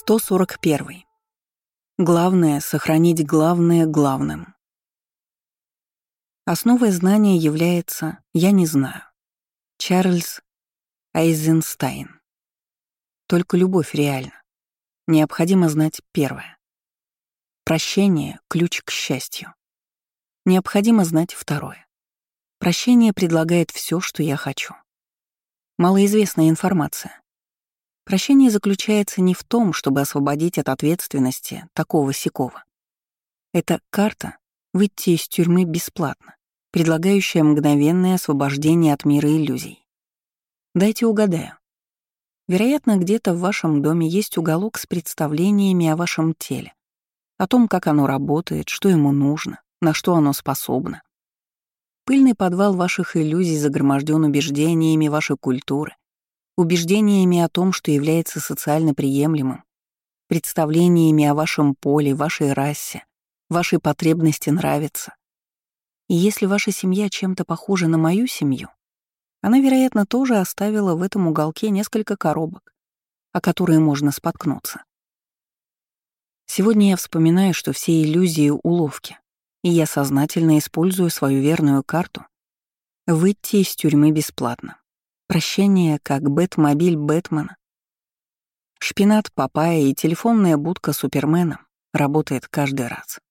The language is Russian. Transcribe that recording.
141. Главное — сохранить главное главным. Основой знания является «я не знаю». Чарльз Айзенштейн. Только любовь реальна. Необходимо знать первое. Прощение — ключ к счастью. Необходимо знать второе. Прощение предлагает все, что я хочу. Малоизвестная информация. Прощение заключается не в том, чтобы освободить от ответственности такого-сякого. Это карта выйти из тюрьмы бесплатно, предлагающая мгновенное освобождение от мира иллюзий. Дайте угадаю. Вероятно, где-то в вашем доме есть уголок с представлениями о вашем теле, о том, как оно работает, что ему нужно, на что оно способно. Пыльный подвал ваших иллюзий загроможден убеждениями вашей культуры, убеждениями о том, что является социально приемлемым, представлениями о вашем поле, вашей расе, вашей потребности нравиться. И если ваша семья чем-то похожа на мою семью, она, вероятно, тоже оставила в этом уголке несколько коробок, о которые можно споткнуться. Сегодня я вспоминаю, что все иллюзии — уловки, и я сознательно использую свою верную карту выйти из тюрьмы бесплатно. Прощение как Бэтмобиль Бэтмена. Шпинат Папайя и телефонная будка Супермена работает каждый раз.